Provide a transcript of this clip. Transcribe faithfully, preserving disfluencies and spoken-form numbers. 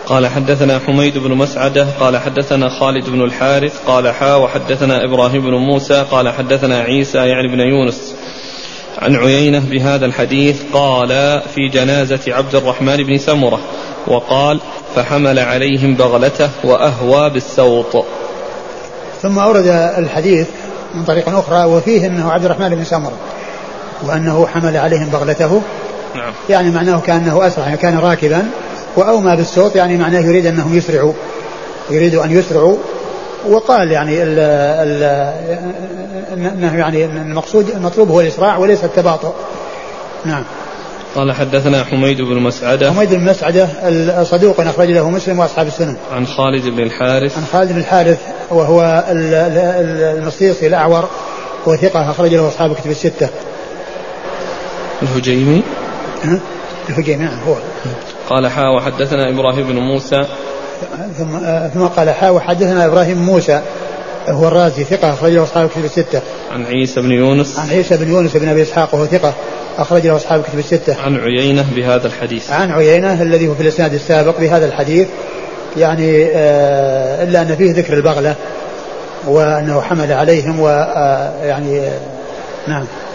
قال حدثنا حميد بن مسعدة قال حدثنا خالد بن الحارث قال حا وحدثنا إبراهيم بن موسى قال حدثنا عيسى يعني بن يونس عن عيينة بهذا الحديث قال في جنازة عبد الرحمن بن سمرة وقال فحمل عليهم بغلته وأهوى بالسوط. ثم أورد الحديث من طريق أخرى وفيه أنه عبد الرحمن بن سمرة وأنه حمل عليهم بغلته. نعم. يعني معناه كأنه أسرع يعني كان راكبا وأومى بالسوط يعني معناه يريد أنهم يسرعوا يريد أن يسرعوا. وقال يعني ال ال أنه يعني المقصود المطلوب هو الإسراع وليس التباطؤ. نعم. قال حدثنا حميد بن مسعدة حميد بن مسعدة الصدوق أخرج له مسلم وأصحاب السنن. عن خالد بن الحارث عن خالد بن الحارث وهو المصيصي الأعور وثقة أخرج له أصحاب كتب الستة. الهجيمي الهجيمي نعم هو. قال حا وحدثنا إبراهيم بن موسى ثم ثم قال حا وحدثنا إبراهيم موسى هو الرازي ثقة أخرج له أصحاب كتب الستة. عن عيسى بن يونس عن عيسى بن يونس بن أبي إسحاق وهو ثقة أخرج له أصحاب كتب الستة. عن عيينة بهذا الحديث. عن عيينة الذي هو في الإسناد السابق بهذا الحديث يعني آه إلا أن فيه ذكر البغلة وأنه حمل عليهم ويعني آه نعم.